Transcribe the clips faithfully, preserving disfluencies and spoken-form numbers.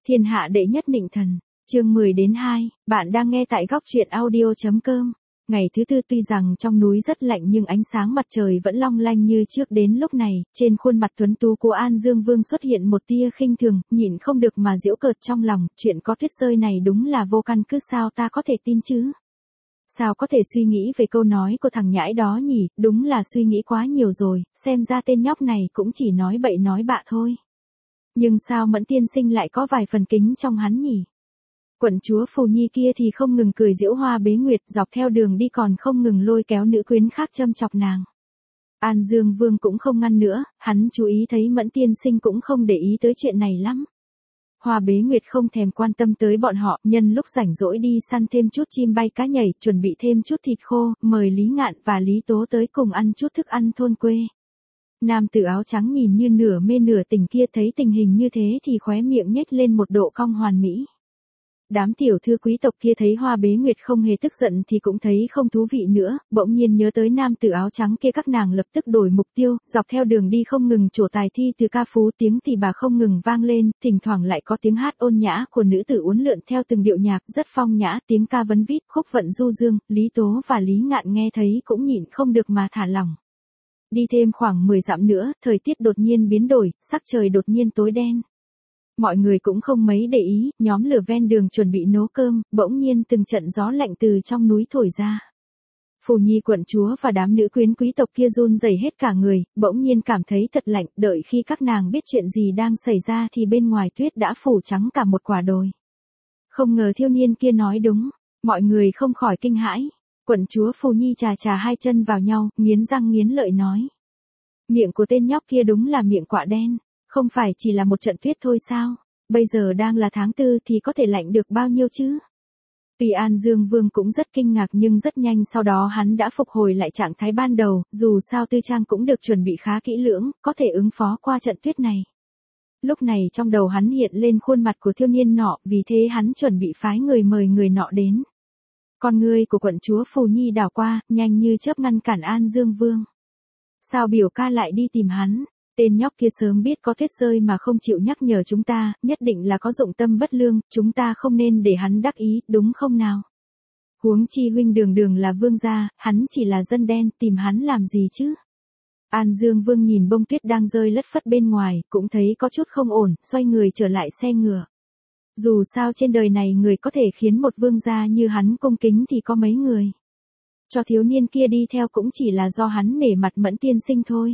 Thiên hạ đệ nhất nịnh thần, chương mười đến hai, bạn đang nghe tại góc truyện audio.com. Ngày thứ tư tuy rằng trong núi rất lạnh nhưng ánh sáng mặt trời vẫn long lanh như trước. Đến lúc này, trên khuôn mặt tuấn tú của An Dương Vương xuất hiện một tia khinh thường, nhịn không được mà giễu cợt trong lòng, chuyện có tuyết rơi này đúng là vô căn cứ, sao ta có thể tin chứ? Sao có thể suy nghĩ về câu nói của thằng nhãi đó nhỉ, đúng là suy nghĩ quá nhiều rồi, xem ra tên nhóc này cũng chỉ nói bậy nói bạ thôi. Nhưng sao Mẫn tiên sinh lại có vài phần kính trong hắn nhỉ? Quận chúa Phù Nhi kia thì không ngừng cười giễu Hoa Bế Nguyệt, dọc theo đường đi còn không ngừng lôi kéo nữ quyến khác châm chọc nàng. An Dương Vương cũng không ngăn nữa, hắn chú ý thấy Mẫn tiên sinh cũng không để ý tới chuyện này lắm. Hoa Bế Nguyệt không thèm quan tâm tới bọn họ, nhân lúc rảnh rỗi đi săn thêm chút chim bay cá nhảy, chuẩn bị thêm chút thịt khô, mời Lý Ngạn và Lý Tố tới cùng ăn chút thức ăn thôn quê. Nam tử áo trắng nhìn như nửa mê nửa tỉnh kia thấy tình hình như thế thì khóe miệng nhếch lên một độ cong hoàn mỹ. Đám tiểu thư quý tộc kia thấy Hoa Bế Nguyệt không hề tức giận thì cũng thấy không thú vị nữa, bỗng nhiên nhớ tới nam tử áo trắng kia, các nàng lập tức đổi mục tiêu, dọc theo đường đi không ngừng trổ tài thi từ ca phú, tiếng tỳ bà không ngừng vang lên, thỉnh thoảng lại có tiếng hát ôn nhã của nữ tử uốn lượn theo từng điệu nhạc rất phong nhã, tiếng ca vấn vít, khúc vận du dương. Lý Tố và Lý Ngạn nghe thấy cũng nhịn không được mà thả lỏng. Đi thêm khoảng mười dặm nữa, thời tiết đột nhiên biến đổi, sắc trời đột nhiên tối đen. Mọi người cũng không mấy để ý, nhóm lửa ven đường chuẩn bị nấu cơm, bỗng nhiên từng trận gió lạnh từ trong núi thổi ra. Phù Nhi quận chúa và đám nữ quyến quý tộc kia run rẩy hết cả người, bỗng nhiên cảm thấy thật lạnh, đợi khi các nàng biết chuyện gì đang xảy ra thì bên ngoài tuyết đã phủ trắng cả một quả đồi. Không ngờ thiếu niên kia nói đúng, mọi người không khỏi kinh hãi. Quận chúa Phù Nhi chà chà hai chân vào nhau, nghiến răng nghiến lợi nói. Miệng của tên nhóc kia đúng là miệng quạ đen, không phải chỉ là một trận tuyết thôi sao, bây giờ đang là tháng tư thì có thể lạnh được bao nhiêu chứ? Tuy An Dương Vương cũng rất kinh ngạc nhưng rất nhanh sau đó hắn đã phục hồi lại trạng thái ban đầu, dù sao tư trang cũng được chuẩn bị khá kỹ lưỡng, có thể ứng phó qua trận tuyết này. Lúc này trong đầu hắn hiện lên khuôn mặt của thiếu niên nọ, vì thế hắn chuẩn bị phái người mời người nọ đến. Con ngươi của quận chúa Phù Nhi đảo qua, nhanh như chớp ngăn cản An Dương Vương. Sao biểu ca lại đi tìm hắn? Tên nhóc kia sớm biết có tuyết rơi mà không chịu nhắc nhở chúng ta, nhất định là có dụng tâm bất lương, chúng ta không nên để hắn đắc ý, đúng không nào? Huống chi huynh đường đường là vương gia, hắn chỉ là dân đen, tìm hắn làm gì chứ? An Dương Vương nhìn bông tuyết đang rơi lất phất bên ngoài, cũng thấy có chút không ổn, xoay người trở lại xe ngựa. Dù sao trên đời này người có thể khiến một vương gia như hắn cung kính thì có mấy người. Cho thiếu niên kia đi theo cũng chỉ là do hắn nể mặt Mẫn tiên sinh thôi.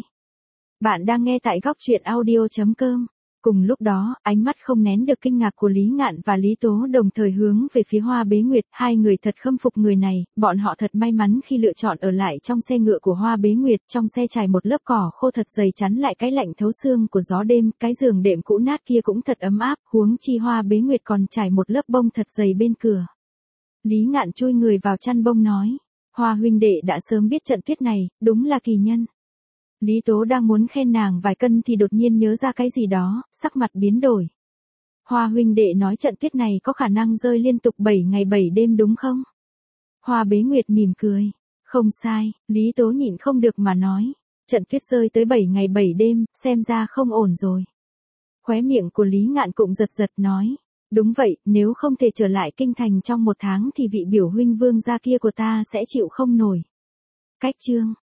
Bạn đang nghe tại góc truyện audio.com. Cùng lúc đó, ánh mắt không nén được kinh ngạc của Lý Ngạn và Lý Tố đồng thời hướng về phía Hoa Bế Nguyệt. Hai người thật khâm phục người này, bọn họ thật may mắn khi lựa chọn ở lại trong xe ngựa của Hoa Bế Nguyệt. Trong xe trải một lớp cỏ khô thật dày chắn lại cái lạnh thấu xương của gió đêm, cái giường đệm cũ nát kia cũng thật ấm áp, huống chi Hoa Bế Nguyệt còn trải một lớp bông thật dày bên cửa. Lý Ngạn chui người vào chăn bông nói, Hoa huynh đệ đã sớm biết trận tuyết này, đúng là kỳ nhân. Lý Tố đang muốn khen nàng vài cân thì đột nhiên nhớ ra cái gì đó, sắc mặt biến đổi. Hoa huynh đệ nói trận tuyết này có khả năng rơi liên tục bảy ngày bảy đêm đúng không? Hoa Bế Nguyệt mỉm cười. Không sai, Lý Tố nhịn không được mà nói. Trận tuyết rơi tới bảy ngày bảy đêm, xem ra không ổn rồi. Khóe miệng của Lý Ngạn cũng giật giật nói. Đúng vậy, nếu không thể trở lại kinh thành trong một tháng thì vị biểu huynh vương gia kia của ta sẽ chịu không nổi. Cách chương.